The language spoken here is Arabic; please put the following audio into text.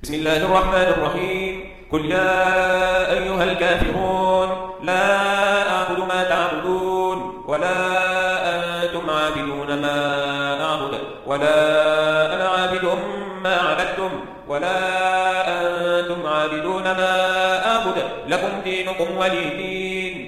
بسم الله الرحمن الرحيم. قل يا أيها الكافرون لا أعبد ما تعبدون ولا أنتم عابدون ما أعبد ولا أنا عابد ما عبدتم ولا أنتم عابدون ما أعبد لكم دينكم ولي دين.